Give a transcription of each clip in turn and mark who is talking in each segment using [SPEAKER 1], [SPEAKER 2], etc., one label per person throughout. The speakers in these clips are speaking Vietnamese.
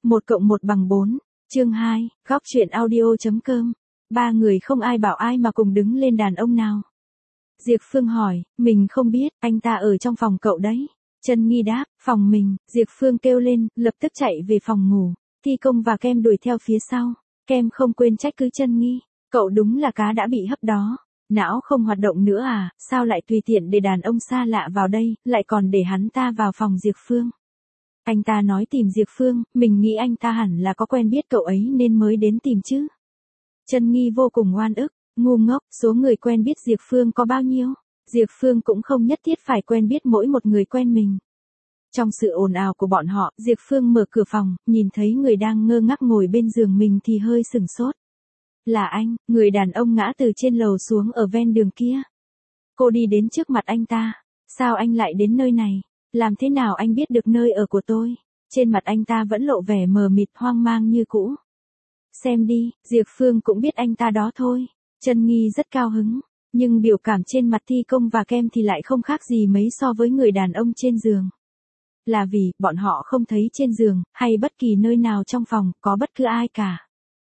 [SPEAKER 1] 1+1=4. Chương 2, góc chuyện audio.com. Ba người không ai bảo ai mà cùng đứng lên đàn ông nào. Diệp Phương hỏi, mình không biết, anh ta ở trong phòng cậu đấy. Trân Nghi đáp, phòng mình. Diệp Phương kêu lên, lập tức chạy về phòng ngủ. Thi Công và Kem đuổi theo phía sau. Kem không quên trách cứ Trân Nghi, cậu đúng là cá đã bị hấp đó. Não không hoạt động nữa à, sao lại tùy tiện để đàn ông xa lạ vào đây, lại còn để hắn ta vào phòng Diệp Phương. Anh ta nói tìm Diệp Phương, mình nghĩ anh ta hẳn là có quen biết cậu ấy nên mới đến tìm chứ. Trân Nghi vô cùng oan ức, ngu ngốc, số người quen biết Diệp Phương có bao nhiêu? Diệp Phương cũng không nhất thiết phải quen biết mỗi một người quen mình. Trong sự ồn ào của bọn họ, Diệp Phương mở cửa phòng, nhìn thấy người đang ngơ ngác ngồi bên giường mình thì hơi sửng sốt. Là anh, người đàn ông ngã từ trên lầu xuống ở ven đường kia. Cô đi đến trước mặt anh ta. Sao anh lại đến nơi này? Làm thế nào anh biết được nơi ở của tôi? Trên mặt anh ta vẫn lộ vẻ mờ mịt hoang mang như cũ. Xem đi, Diệp Phương cũng biết anh ta đó thôi. Trân Nghi rất cao hứng, nhưng biểu cảm trên mặt Thi Công và Kem thì lại không khác gì mấy so với người đàn ông trên giường. Là vì, bọn họ không thấy trên giường, hay bất kỳ nơi nào trong phòng, có bất cứ ai cả.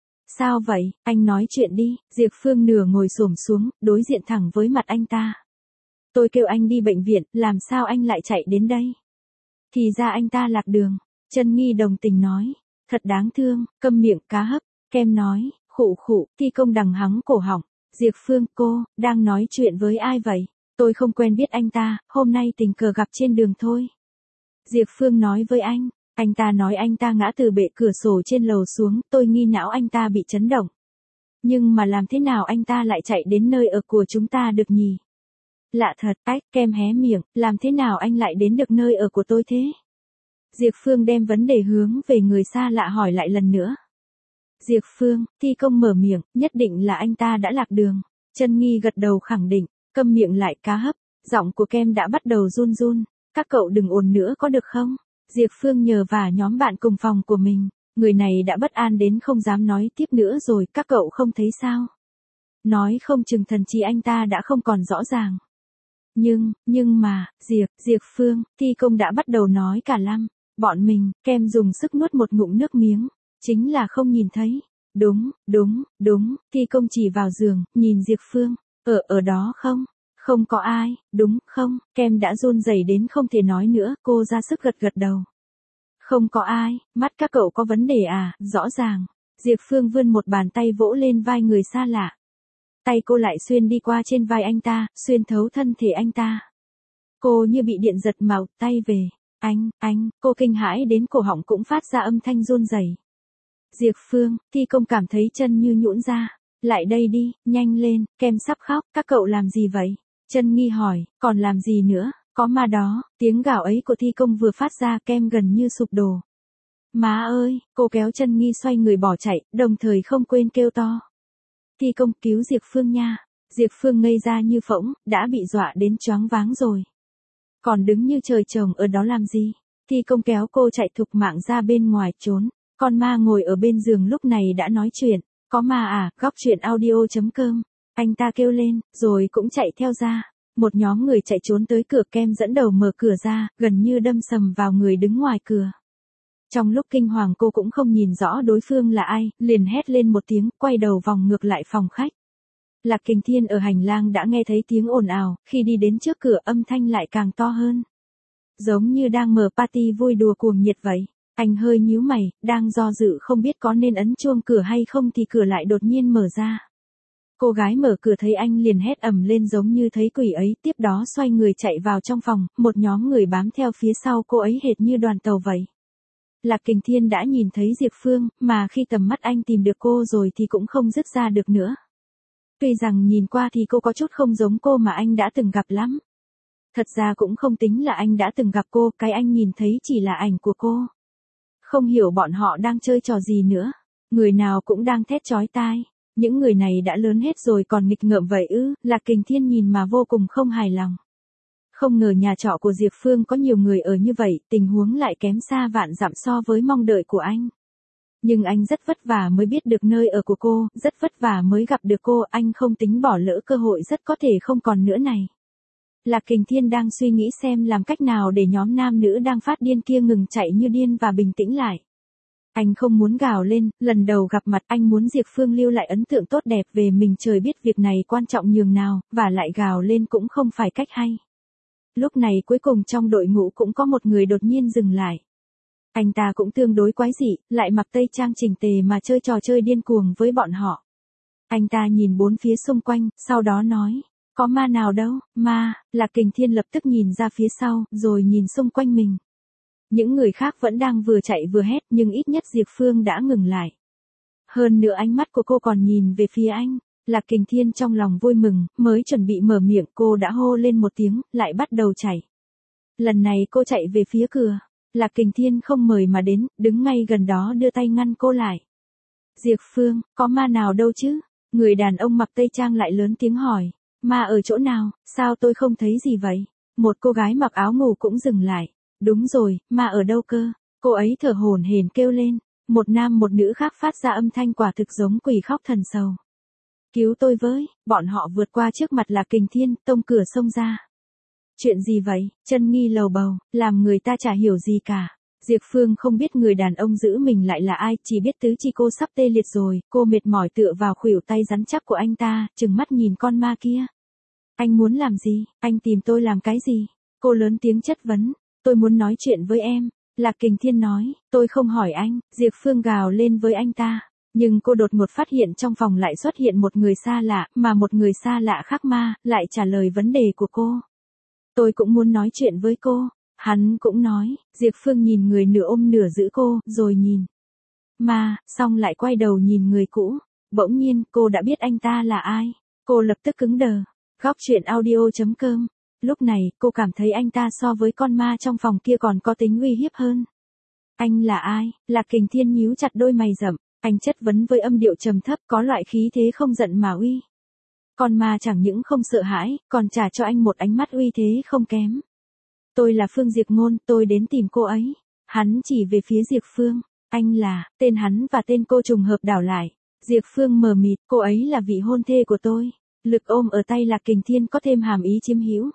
[SPEAKER 1] Sao vậy, anh nói chuyện đi. Diệp Phương nửa ngồi xổm xuống, đối diện thẳng với mặt anh ta. Tôi kêu anh đi bệnh viện, làm sao anh lại chạy đến đây? Thì ra anh ta lạc đường. Trân Nghi đồng tình nói. Thật đáng thương, câm miệng cá hấp. Kem nói, khụ khụ. Thi Công đằng hắng cổ họng. Diệp Phương, cô, đang nói chuyện với ai vậy? Tôi không quen biết anh ta, hôm nay tình cờ gặp trên đường thôi. Diệp Phương nói với anh ta nói anh ta ngã từ bệ cửa sổ trên lầu xuống, tôi nghi não anh ta bị chấn động. Nhưng mà làm thế nào anh ta lại chạy đến nơi ở của chúng ta được nhỉ? Lạ thật, Kem hé miệng, làm thế nào anh lại đến được nơi ở của tôi thế? Diệp Phương đem vấn đề hướng về người xa lạ hỏi lại lần nữa. Diệp Phương, Thi Công mở miệng, nhất định là anh ta đã lạc đường. Trân Nghi gật đầu khẳng định, câm miệng lại cá hấp, giọng của Kem đã bắt đầu run run. Các cậu đừng ồn nữa có được không? Diệp Phương nhờ vả nhóm bạn cùng phòng của mình, người này đã bất an đến không dám nói tiếp nữa rồi, các cậu không thấy sao? Nói không chừng thần trí anh ta đã không còn rõ ràng. Nhưng mà, Diệp Phương, Thi Công đã bắt đầu nói cả lăm. Bọn mình, Kem dùng sức nuốt một ngụm nước miếng, chính là không nhìn thấy. Đúng, Thi Công chỉ vào giường, nhìn Diệp Phương, ở đó không? Không có ai, đúng không? Kem đã run rẩy đến không thể nói nữa, cô ra sức gật đầu. Không có ai, mắt các cậu có vấn đề à, rõ ràng. Diệp Phương vươn một bàn tay vỗ lên vai người xa lạ. Tay cô lại xuyên đi qua trên vai anh ta, xuyên thấu thân thể anh ta. Cô như bị điện giật màu tay về. Anh, cô kinh hãi đến cổ họng cũng phát ra âm thanh run rẩy. Diệp Phương, Thi Công cảm thấy chân như nhũn ra. Lại đây đi, nhanh lên, Kem sắp khóc, các cậu làm gì vậy? Trân Nghi hỏi, còn làm gì nữa, có ma đó, tiếng gào ấy của Thi Công vừa phát ra Kem gần như sụp đổ. Má ơi, cô kéo Trân Nghi xoay người bỏ chạy, đồng thời không quên kêu to. Thi Công cứu Diệp Phương nha. Diệp Phương ngây ra như phỗng, đã bị dọa đến choáng váng rồi. Còn đứng như trời trồng ở đó làm gì? Thi Công kéo cô chạy thục mạng ra bên ngoài trốn. Con ma ngồi ở bên giường lúc này đã nói chuyện. Có ma à, góc chuyện audio.com. Anh ta kêu lên, rồi cũng chạy theo ra. Một nhóm người chạy trốn tới cửa, Kem dẫn đầu mở cửa ra, gần như đâm sầm vào người đứng ngoài cửa. Trong lúc kinh hoàng cô cũng không nhìn rõ đối phương là ai, liền hét lên một tiếng, quay đầu vòng ngược lại phòng khách. Lạc Kình Thiên ở hành lang đã nghe thấy tiếng ồn ào, khi đi đến trước cửa âm thanh lại càng to hơn. Giống như đang mở party vui đùa cuồng nhiệt vậy. Anh hơi nhíu mày, đang do dự không biết có nên ấn chuông cửa hay không thì cửa lại đột nhiên mở ra. Cô gái mở cửa thấy anh liền hét ầm lên giống như thấy quỷ ấy, tiếp đó xoay người chạy vào trong phòng, một nhóm người bám theo phía sau cô ấy hệt như đoàn tàu vậy. Lạc Kình Thiên đã nhìn thấy Diệp Phương, mà khi tầm mắt anh tìm được cô rồi thì cũng không dứt ra được nữa. Tuy rằng nhìn qua thì cô có chút không giống cô mà anh đã từng gặp lắm. Thật ra cũng không tính là anh đã từng gặp cô, cái anh nhìn thấy chỉ là ảnh của cô. Không hiểu bọn họ đang chơi trò gì nữa. Người nào cũng đang thét chói tai. Những người này đã lớn hết rồi còn nghịch ngợm vậy ư? Lạc Kình Thiên nhìn mà vô cùng không hài lòng. Không ngờ nhà trọ của Diệp Phương có nhiều người ở như vậy, tình huống lại kém xa vạn dặm so với mong đợi của anh. Nhưng anh rất vất vả mới biết được nơi ở của cô, rất vất vả mới gặp được cô, anh không tính bỏ lỡ cơ hội rất có thể không còn nữa này. Lạc Kình Thiên đang suy nghĩ xem làm cách nào để nhóm nam nữ đang phát điên kia ngừng chạy như điên và bình tĩnh lại. Anh không muốn gào lên, lần đầu gặp mặt anh muốn Diệp Phương lưu lại ấn tượng tốt đẹp về mình, trời biết việc này quan trọng nhường nào, và lại gào lên cũng không phải cách hay. Lúc này cuối cùng trong đội ngũ cũng có một người đột nhiên dừng lại. Anh ta cũng tương đối quái dị, lại mặc tây trang chỉnh tề mà chơi trò chơi điên cuồng với bọn họ. Anh ta nhìn bốn phía xung quanh, sau đó nói, có ma nào đâu, ma. Lạc Kình Thiên lập tức nhìn ra phía sau, rồi nhìn xung quanh mình. Những người khác vẫn đang vừa chạy vừa hét, nhưng ít nhất Diệp Phương đã ngừng lại. Hơn nữa ánh mắt của cô còn nhìn về phía anh. Lạc Kình Thiên trong lòng vui mừng, mới chuẩn bị mở miệng cô đã hô lên một tiếng, lại bắt đầu chạy. Lần này cô chạy về phía cửa. Lạc Kình Thiên không mời mà đến, đứng ngay gần đó đưa tay ngăn cô lại. Diệp Phương, có ma nào đâu chứ? Người đàn ông mặc tây trang lại lớn tiếng hỏi. Ma ở chỗ nào, sao tôi không thấy gì vậy? Một cô gái mặc áo ngủ cũng dừng lại. Đúng rồi, ma ở đâu cơ? Cô ấy thở hổn hển kêu lên. Một nam một nữ khác phát ra âm thanh quả thực giống quỷ khóc thần sầu. Cứu tôi với, bọn họ vượt qua trước mặt Lạc Kình Thiên, tông cửa xông ra. Chuyện gì vậy? Chân Nghi lầu bầu, làm người ta chả hiểu gì cả. Diệp Phương không biết người đàn ông giữ mình lại là ai, chỉ biết tứ chi cô sắp tê liệt rồi, cô mệt mỏi tựa vào khuỷu tay rắn chắc của anh ta, trừng mắt nhìn con ma kia. Anh muốn làm gì? Anh tìm tôi làm cái gì? Cô lớn tiếng chất vấn. Tôi muốn nói chuyện với em. Lạc Kình Thiên nói, tôi không hỏi anh. Diệp Phương gào lên với anh ta. Nhưng cô đột ngột phát hiện trong phòng lại xuất hiện một người xa lạ, mà một người xa lạ khác ma, lại trả lời vấn đề của cô. Tôi cũng muốn nói chuyện với cô. Hắn cũng nói, Diệp Phương nhìn người nửa ôm nửa giữ cô, rồi nhìn. Ma, xong lại quay đầu nhìn người cũ. Bỗng nhiên, cô đã biết anh ta là ai. Cô lập tức cứng đờ. Góc truyện audio.com. Lúc này, cô cảm thấy anh ta so với con ma trong phòng kia còn có tính uy hiếp hơn. Anh là ai? Lạc Kình Thiên nhíu chặt đôi mày rậm. Anh chất vấn với âm điệu trầm thấp, có loại khí thế không giận mà uy. Con ma chẳng những không sợ hãi, còn trả cho anh một ánh mắt uy thế không kém. Tôi là Phương Diệp Ngôn, tôi đến tìm cô ấy. Hắn chỉ về phía Diệp Phương. Anh là, tên hắn và tên cô trùng hợp đảo lại. Diệp Phương mờ mịt, cô ấy là vị hôn thê của tôi. Lực ôm ở tay Lạc Kình Thiên có thêm hàm ý chiếm hữu.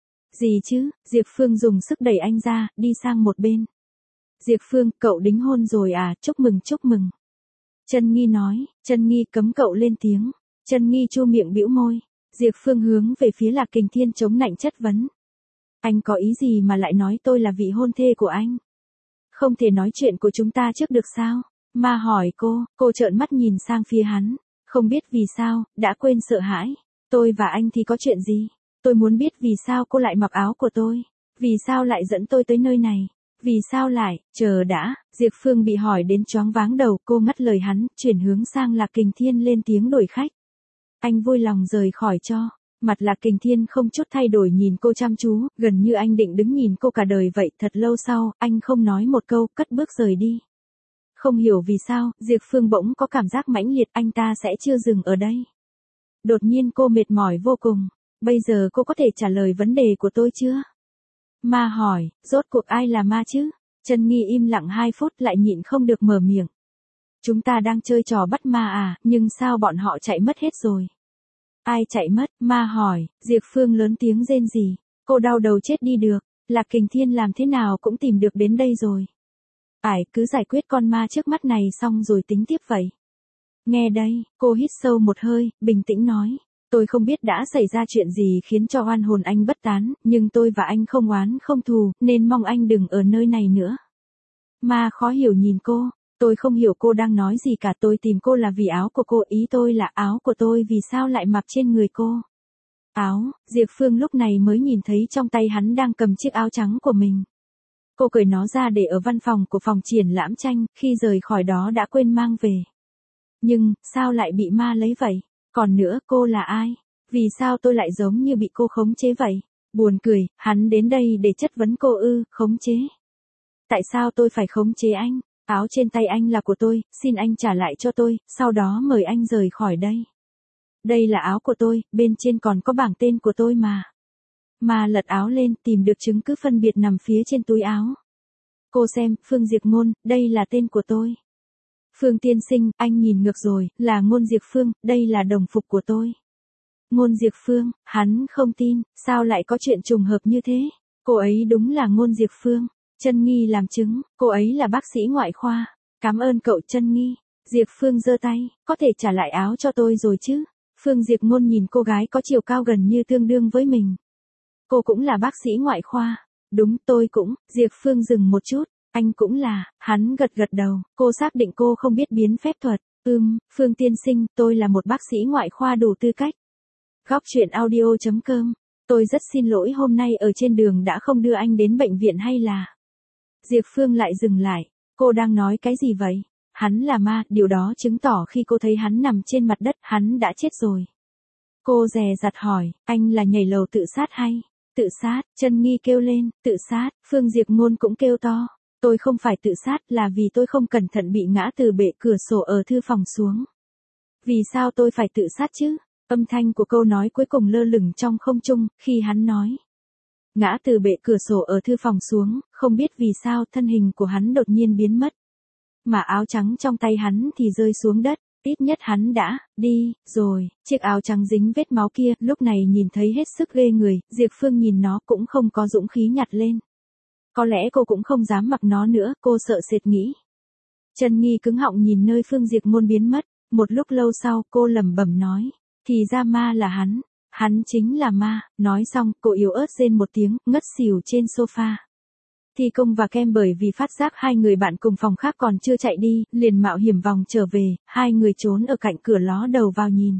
[SPEAKER 1] Gì chứ? Diệp Phương dùng sức đẩy anh ra, đi sang một bên. Diệp Phương, cậu đính hôn rồi à, chúc mừng chúc mừng. Chân Nghi nói, Chân Nghi cấm cậu lên tiếng. Chân Nghi chu miệng bĩu môi. Diệp Phương hướng về phía Lạc Kình Thiên chống nạnh chất vấn. Anh có ý gì mà lại nói tôi là vị hôn thê của anh? Không thể nói chuyện của chúng ta trước được sao? Ma hỏi cô trợn mắt nhìn sang phía hắn. Không biết vì sao, đã quên sợ hãi. Tôi và anh thì có chuyện gì? Tôi muốn biết vì sao cô lại mặc áo của tôi. Vì sao lại dẫn tôi tới nơi này? Vì sao lại, chờ đã, Diệp Phương bị hỏi đến choáng váng đầu, cô ngắt lời hắn, chuyển hướng sang Lạc Kình Thiên lên tiếng đổi khách. Anh vui lòng rời khỏi cho. Mặt Lạc Kình Thiên không chút thay đổi nhìn cô chăm chú, gần như anh định đứng nhìn cô cả đời vậy. Thật lâu sau, anh không nói một câu, cất bước rời đi. Không hiểu vì sao, Diệp Phương bỗng có cảm giác mãnh liệt anh ta sẽ chưa dừng ở đây. Đột nhiên cô mệt mỏi vô cùng. Bây giờ cô có thể trả lời vấn đề của tôi chưa? Ma hỏi, rốt cuộc ai là ma chứ? Chân Nghi im lặng 2 phút lại nhịn không được mở miệng. Chúng ta đang chơi trò bắt ma à, nhưng sao bọn họ chạy mất hết rồi? Ai chạy mất? Ma hỏi. Diệp Phương lớn tiếng rên rỉ. Cô đau đầu chết đi được. Lạc Kình Thiên làm thế nào cũng tìm được đến đây rồi. Cứ giải quyết con ma trước mắt này xong rồi tính tiếp vậy. Nghe đây, cô hít sâu một hơi, bình tĩnh nói. Tôi không biết đã xảy ra chuyện gì khiến cho oan hồn anh bất tán, nhưng tôi và anh không oán không thù, nên mong anh đừng ở nơi này nữa. Ma khó hiểu nhìn cô. Tôi không hiểu cô đang nói gì cả, tôi tìm cô là vì áo của cô, ý tôi là áo của tôi vì sao lại mặc trên người cô. Áo, Diệp Phương lúc này mới nhìn thấy trong tay hắn đang cầm chiếc áo trắng của mình. Cô cởi nó ra để ở văn phòng của phòng triển lãm tranh, khi rời khỏi đó đã quên mang về. Nhưng, sao lại bị ma lấy vậy? Còn nữa, cô là ai? Vì sao tôi lại giống như bị cô khống chế vậy? Buồn cười, hắn đến đây để chất vấn cô ư, khống chế. Tại sao tôi phải khống chế anh? Áo trên tay anh là của tôi, xin anh trả lại cho tôi, sau đó mời anh rời khỏi đây. Đây là áo của tôi, bên trên còn có bảng tên của tôi mà. Ma lật áo lên, tìm được chứng cứ phân biệt nằm phía trên túi áo. Cô xem, Phương Diệp Ngôn, đây là tên của tôi. Phương tiên sinh, anh nhìn ngược rồi, là Ngôn Diệp Phương, đây là đồng phục của tôi. Ngôn Diệp Phương, hắn không tin, sao lại có chuyện trùng hợp như thế? Cô ấy đúng là Ngôn Diệp Phương. Chân Nghi làm chứng, cô ấy là bác sĩ ngoại khoa. Cảm ơn cậu Chân Nghi. Diệp Phương giơ tay, có thể trả lại áo cho tôi rồi chứ? Phương Diệp Ngôn nhìn cô gái có chiều cao gần như tương đương với mình. Cô cũng là bác sĩ ngoại khoa. Đúng, tôi cũng. Diệp Phương dừng một chút. Anh cũng là. Hắn gật gật đầu. Cô xác định cô không biết biến phép thuật. Phương tiên sinh, tôi là một bác sĩ ngoại khoa đủ tư cách. Góc truyện audio.com. Tôi rất xin lỗi hôm nay ở trên đường đã không đưa anh đến bệnh viện hay là... Diệp Phương lại dừng lại. Cô đang nói cái gì vậy? Hắn là ma, điều đó chứng tỏ khi cô thấy hắn nằm trên mặt đất, hắn đã chết rồi. Cô dè dặt hỏi, anh là nhảy lầu tự sát hay? Tự sát, Chân Nghi kêu lên, tự sát, Phương Diệp Ngôn cũng kêu to. Tôi không phải tự sát là vì tôi không cẩn thận bị ngã từ bệ cửa sổ ở thư phòng xuống. Vì sao tôi phải tự sát chứ? Âm thanh của câu nói cuối cùng lơ lửng trong không trung, khi hắn nói. Ngã từ bệ cửa sổ ở thư phòng xuống, không biết vì sao thân hình của hắn đột nhiên biến mất. Mà áo trắng trong tay hắn thì rơi xuống đất, ít nhất hắn đã, đi, rồi, chiếc áo trắng dính vết máu kia, lúc này nhìn thấy hết sức ghê người, Diệp Phương nhìn nó cũng không có dũng khí nhặt lên. Có lẽ cô cũng không dám mặc nó nữa, cô sợ sệt nghĩ. Chân Nghi cứng họng nhìn nơi Phương Diệp Ngôn biến mất, một lúc lâu sau cô lẩm bẩm nói, thì ra ma là hắn chính là ma, nói xong, cô yếu ớt rên một tiếng, ngất xỉu trên sofa. Thi Công và Kem bởi vì phát giác hai người bạn cùng phòng khác còn chưa chạy đi, liền mạo hiểm vòng trở về, hai người trốn ở cạnh cửa ló đầu vào nhìn.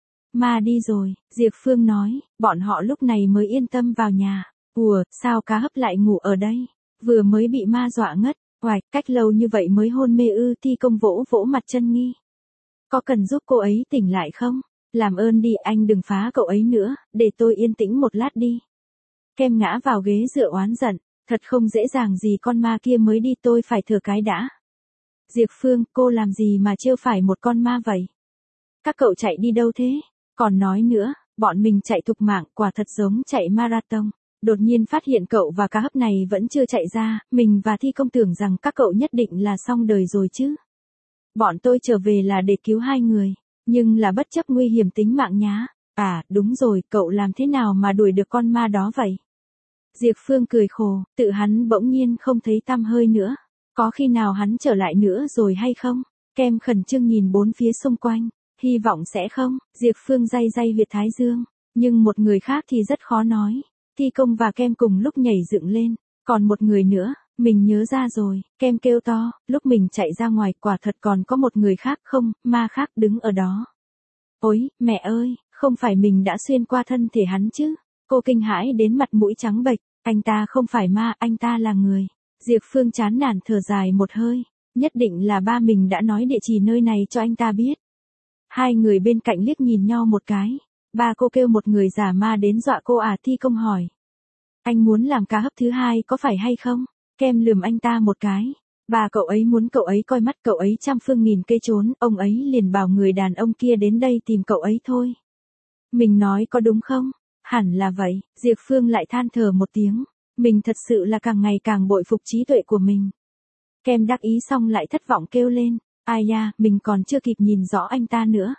[SPEAKER 1] Ma đi rồi, Diệp Phương nói, bọn họ lúc này mới yên tâm vào nhà. Ủa, sao cá hấp lại ngủ ở đây? Vừa mới bị ma dọa ngất, oài, cách lâu như vậy mới hôn mê ư? Thi Công vỗ vỗ mặt Chân Nghi. Có cần giúp cô ấy tỉnh lại không? Làm ơn đi, anh đừng phá cậu ấy nữa, để tôi yên tĩnh một lát đi. Kem ngã vào ghế dựa oán giận. Thật không dễ dàng gì con ma kia mới đi, tôi phải thở cái đã. Diệp Phương, cô làm gì mà trêu phải một con ma vậy? Các cậu chạy đi đâu thế? Còn nói nữa, bọn mình chạy thục mạng, quả thật giống chạy marathon. Đột nhiên phát hiện cậu và cá hấp này vẫn chưa chạy ra, mình và Thi Công tưởng rằng các cậu nhất định là xong đời rồi chứ. Bọn tôi trở về là để cứu hai người, nhưng là bất chấp nguy hiểm tính mạng nhá. À, đúng rồi, cậu làm thế nào mà đuổi được con ma đó vậy? Diệp Phương cười khổ, tự hắn bỗng nhiên không thấy tăm hơi nữa. Có khi nào hắn trở lại nữa rồi hay không? Kem khẩn trương nhìn bốn phía xung quanh. Hy vọng sẽ không. Diệp Phương day day huyệt thái dương. Nhưng một người khác thì rất khó nói. Thi Công và Kem cùng lúc nhảy dựng lên. Còn một người nữa, mình nhớ ra rồi. Kem kêu to, lúc mình chạy ra ngoài quả thật còn có một người khác không, ma khác đứng ở đó. Ôi, mẹ ơi, không phải mình đã xuyên qua thân thể hắn chứ? Cô kinh hãi đến mặt mũi trắng bệch, anh ta không phải ma, anh ta là người. Diệp Phương chán nản thở dài một hơi, nhất định là ba mình đã nói địa chỉ nơi này cho anh ta biết. Hai người bên cạnh liếc nhìn nhau một cái, ba cô kêu một người giả ma đến dọa cô à? Thi Công hỏi. Anh muốn làm cá hấp thứ hai có phải hay không? Kem lườm anh ta một cái. Bà cậu ấy muốn cậu ấy coi mắt cậu ấy trăm phương nghìn cây trốn, ông ấy liền bảo người đàn ông kia đến đây tìm cậu ấy thôi. Mình nói có đúng không? Hẳn là vậy, Diệp Phương lại than thở một tiếng. Mình thật sự là càng ngày càng bội phục trí tuệ của mình. Kem đắc ý xong lại thất vọng kêu lên. Ai da, mình còn chưa kịp nhìn rõ anh ta nữa.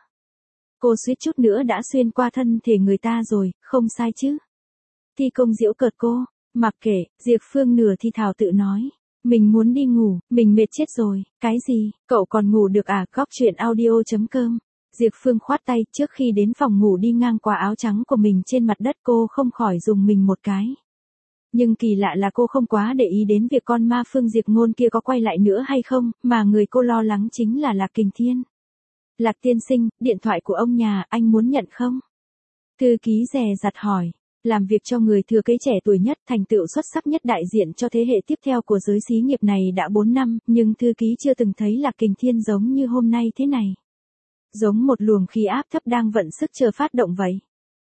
[SPEAKER 1] Cô suýt chút nữa đã xuyên qua thân thể người ta rồi, không sai chứ. Thi Công giễu cợt cô. Mặc kệ, Diệp Phương nửa thi thào tự nói. Mình muốn đi ngủ, mình mệt chết rồi. Cái gì, cậu còn ngủ được à? Góc truyện audio.com. Diệp Phương khoát tay, trước khi đến phòng ngủ đi ngang qua áo trắng của mình trên mặt đất, cô không khỏi dùng mình một cái. Nhưng kỳ lạ là cô không quá để ý đến việc con ma Phương Diệp Ngôn kia có quay lại nữa hay không, mà người cô lo lắng chính là Lạc Kình Thiên. Lạc tiên sinh, điện thoại của ông nhà, anh muốn nhận không? Thư ký dè dặt hỏi. Làm việc cho người thừa kế trẻ tuổi nhất, thành tựu xuất sắc nhất đại diện cho thế hệ tiếp theo của giới xí nghiệp này đã 4 năm, nhưng thư ký chưa từng thấy Lạc Kình Thiên giống như hôm nay thế này. Giống một luồng khí áp thấp đang vận sức chờ phát động vậy.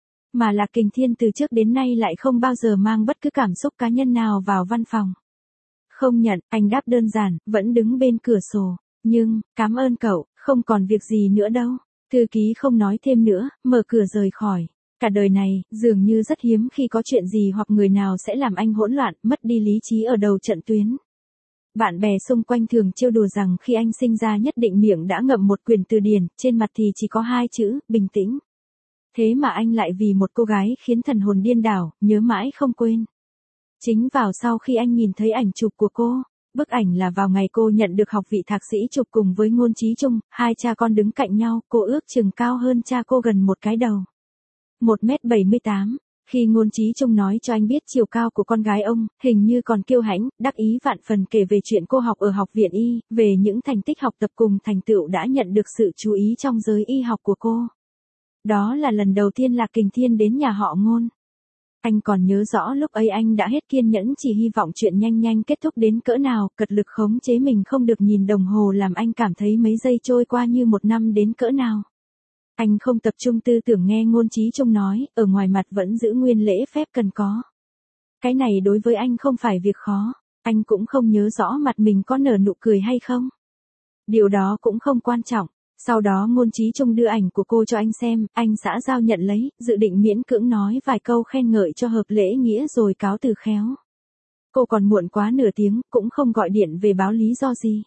[SPEAKER 1] Mà Lạc Kình Thiên từ trước đến nay lại không bao giờ mang bất cứ cảm xúc cá nhân nào vào văn phòng. Không nhận, anh đáp đơn giản, vẫn đứng bên cửa sổ. Nhưng, cảm ơn cậu, không còn việc gì nữa đâu. Thư ký không nói thêm nữa, mở cửa rời khỏi. Cả đời này, dường như rất hiếm khi có chuyện gì hoặc người nào sẽ làm anh hỗn loạn, mất đi lý trí ở đầu trận tuyến. Bạn bè xung quanh thường trêu đùa rằng khi anh sinh ra nhất định miệng đã ngậm một quyển từ điển, trên mặt thì chỉ có 2 chữ, bình tĩnh. Thế mà anh lại vì một cô gái khiến thần hồn điên đảo, nhớ mãi không quên. Chính vào sau khi anh nhìn thấy ảnh chụp của cô, Bức ảnh là vào ngày cô nhận được học vị thạc sĩ chụp cùng với Ngôn Chí Trung, hai cha con đứng cạnh nhau, cô ước chừng cao hơn cha cô gần một cái đầu. 1m78. Khi Ngôn Chí Trung nói cho anh biết chiều cao của con gái ông, hình như còn kiêu hãnh, đắc ý vạn phần kể về chuyện cô học ở học viện y, về những thành tích học tập cùng thành tựu đã nhận được sự chú ý trong giới y học của cô. Đó là lần đầu tiên Lạc Kình Thiên đến nhà họ Ngôn. Anh còn nhớ rõ lúc ấy anh đã hết kiên nhẫn chỉ hy vọng chuyện nhanh nhanh kết thúc đến cỡ nào, cật lực khống chế mình không được nhìn đồng hồ làm anh cảm thấy mấy giây trôi qua như một năm đến cỡ nào. Anh không tập trung tư tưởng nghe Ngôn Chí Trung nói, ở ngoài mặt vẫn giữ nguyên lễ phép cần có. Cái này đối với anh không phải việc khó, anh cũng không nhớ rõ mặt mình có nở nụ cười hay không. Điều đó cũng không quan trọng. Sau đó Ngôn Chí Trung đưa ảnh của cô cho anh xem, anh xã giao nhận lấy, dự định miễn cưỡng nói vài câu khen ngợi cho hợp lễ nghĩa rồi cáo từ khéo. Cô còn muộn quá nửa tiếng, cũng không gọi điện về báo lý do gì.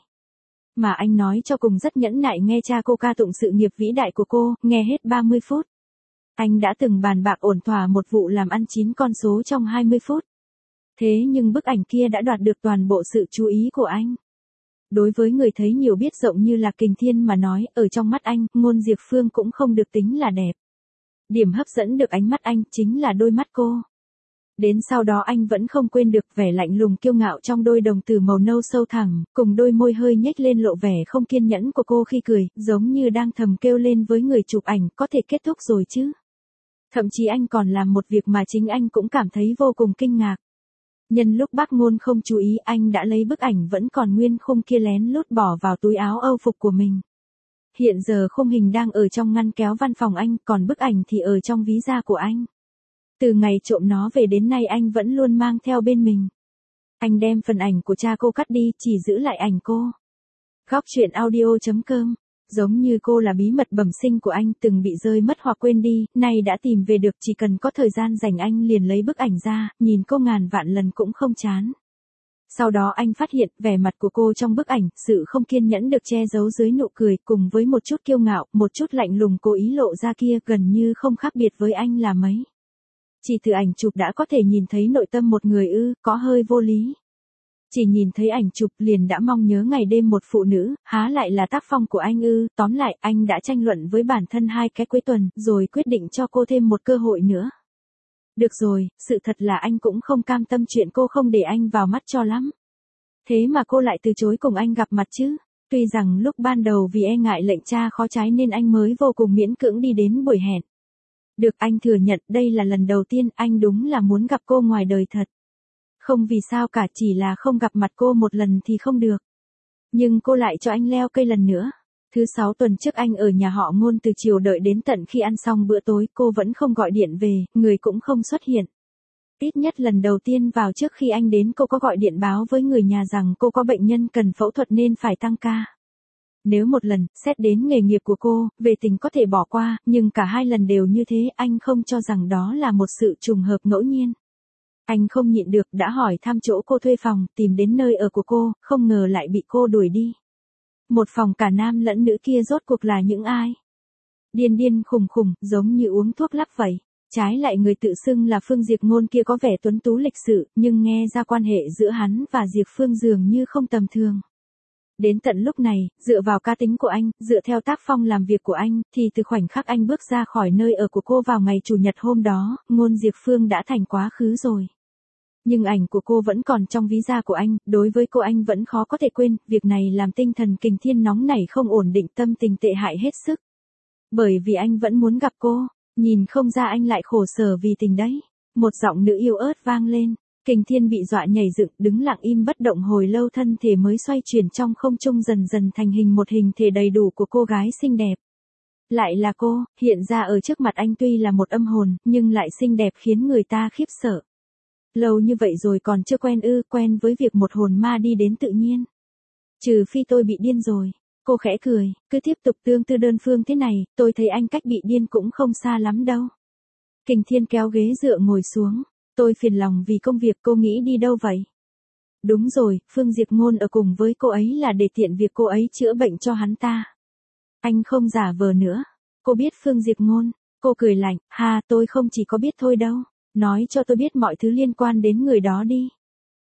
[SPEAKER 1] Mà anh nói cho cùng rất nhẫn nại nghe cha cô ca tụng sự nghiệp vĩ đại của cô, nghe hết 30 phút. Anh đã từng bàn bạc ổn thỏa một vụ làm ăn 9 con số trong 20 phút. Thế nhưng bức ảnh kia đã đoạt được toàn bộ sự chú ý của anh. Đối với người thấy nhiều biết rộng như Lạc Kình Thiên mà nói, ở trong mắt anh, Ngôn Diệp Phương cũng không được tính là đẹp. Điểm hấp dẫn được ánh mắt anh chính là đôi mắt cô. Đến sau đó anh vẫn không quên được vẻ lạnh lùng kiêu ngạo trong đôi đồng tử màu nâu sâu thẳm, cùng đôi môi hơi nhếch lên lộ vẻ không kiên nhẫn của cô khi cười, giống như đang thầm kêu lên với người chụp ảnh, có thể kết thúc rồi chứ. Thậm chí anh còn làm một việc mà chính anh cũng cảm thấy vô cùng kinh ngạc. Nhân lúc bác Ngôn không chú ý, anh đã lấy bức ảnh vẫn còn nguyên khung kia lén lút bỏ vào túi áo âu phục của mình. Hiện giờ khung hình đang ở trong ngăn kéo văn phòng anh, còn bức ảnh thì ở trong ví da của anh. Từ ngày trộm nó về đến nay anh vẫn luôn mang theo bên mình. Anh đem phần ảnh của cha cô cắt đi, chỉ giữ lại ảnh cô. Góc truyện audio.com. Giống như cô là bí mật bẩm sinh của anh, từng bị rơi mất hoặc quên đi, nay đã tìm về được, chỉ cần có thời gian rảnh anh liền lấy bức ảnh ra, nhìn cô ngàn vạn lần cũng không chán. Sau đó anh phát hiện vẻ mặt của cô trong bức ảnh, sự không kiên nhẫn được che giấu dưới nụ cười, cùng với một chút kiêu ngạo, một chút lạnh lùng cố ý lộ ra kia, gần như không khác biệt với anh là mấy. Chỉ từ ảnh chụp đã có thể nhìn thấy nội tâm một người ư, có hơi vô lý. Chỉ nhìn thấy ảnh chụp liền đã mong nhớ ngày đêm một phụ nữ, há lại là tác phong của anh ư, tóm lại anh đã tranh luận với bản thân 2 cái cuối tuần, rồi quyết định cho cô thêm một cơ hội nữa. Được rồi, sự thật là anh cũng không cam tâm chuyện cô không để anh vào mắt cho lắm. Thế mà cô lại từ chối cùng anh gặp mặt chứ, tuy rằng lúc ban đầu vì e ngại lệnh cha khó trái nên anh mới vô cùng miễn cưỡng đi đến buổi hẹn. Được, anh thừa nhận đây là lần đầu tiên anh đúng là muốn gặp cô ngoài đời thật. Không vì sao cả, chỉ là không gặp mặt cô một lần thì không được. Nhưng cô lại cho anh leo cây lần nữa. Thứ 6 tuần trước anh ở nhà họ Ngôn từ chiều đợi đến tận khi ăn xong bữa tối, cô vẫn không gọi điện về, người cũng không xuất hiện. Ít nhất lần đầu tiên vào trước khi anh đến cô có gọi điện báo với người nhà rằng cô có bệnh nhân cần phẫu thuật nên phải tăng ca. Nếu một lần, xét đến nghề nghiệp của cô, về tình có thể bỏ qua, nhưng cả 2 lần đều như thế, anh không cho rằng đó là một sự trùng hợp ngẫu nhiên. Anh không nhịn được, đã hỏi thăm chỗ cô thuê phòng, tìm đến nơi ở của cô, không ngờ lại bị cô đuổi đi. Một phòng cả nam lẫn nữ kia rốt cuộc là những ai? Điên điên khùng khùng, giống như uống thuốc lắc vậy. Trái lại người tự xưng là Phương Diệp Ngôn kia có vẻ tuấn tú lịch sự, nhưng nghe ra quan hệ giữa hắn và Diệp Phương dường như không tầm thường. Đến tận lúc này, dựa vào cá tính của anh, dựa theo tác phong làm việc của anh, thì từ khoảnh khắc anh bước ra khỏi nơi ở của cô vào ngày Chủ nhật hôm đó, Ngôn Diệp Phương đã thành quá khứ rồi. Nhưng ảnh của cô vẫn còn trong ví da của anh, đối với cô anh vẫn khó có thể quên, việc này làm tinh thần Kình Thiên nóng nảy không ổn định, tâm tình tệ hại hết sức. Bởi vì anh vẫn muốn gặp cô, nhìn không ra anh lại khổ sở vì tình đấy. Một giọng nữ yếu ớt vang lên, Kình Thiên bị dọa nhảy dựng, đứng lặng im bất động hồi lâu, thân thể mới xoay chuyển trong không trung dần dần thành hình một hình thể đầy đủ của cô gái xinh đẹp. Lại là cô, hiện ra ở trước mặt anh tuy là một âm hồn, nhưng lại xinh đẹp khiến người ta khiếp sợ. Lâu như vậy rồi còn chưa quen ư, quen với việc một hồn ma đi đến tự nhiên. Trừ phi tôi bị điên rồi. Cô khẽ cười, cứ tiếp tục tương tư đơn phương thế này, tôi thấy anh cách bị điên cũng không xa lắm đâu. Kình Thiên kéo ghế dựa ngồi xuống. Tôi phiền lòng vì công việc, cô nghĩ đi đâu vậy? Đúng rồi, Phương Diệp Ngôn ở cùng với cô ấy là để tiện việc cô ấy chữa bệnh cho hắn ta. Anh không giả vờ nữa. Cô biết Phương Diệp Ngôn. Cô cười lạnh, ha, tôi không chỉ có biết thôi đâu. Nói cho tôi biết mọi thứ liên quan đến người đó đi.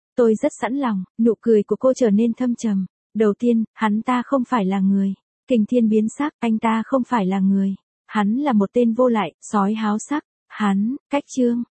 [SPEAKER 1] Tôi rất sẵn lòng, nụ cười của cô trở nên thâm trầm. Đầu tiên, hắn ta không phải là người. Kình Thiên biến sắc, anh ta không phải là người. Hắn là một tên vô lại, sói háo sắc. Hắn, cách Trương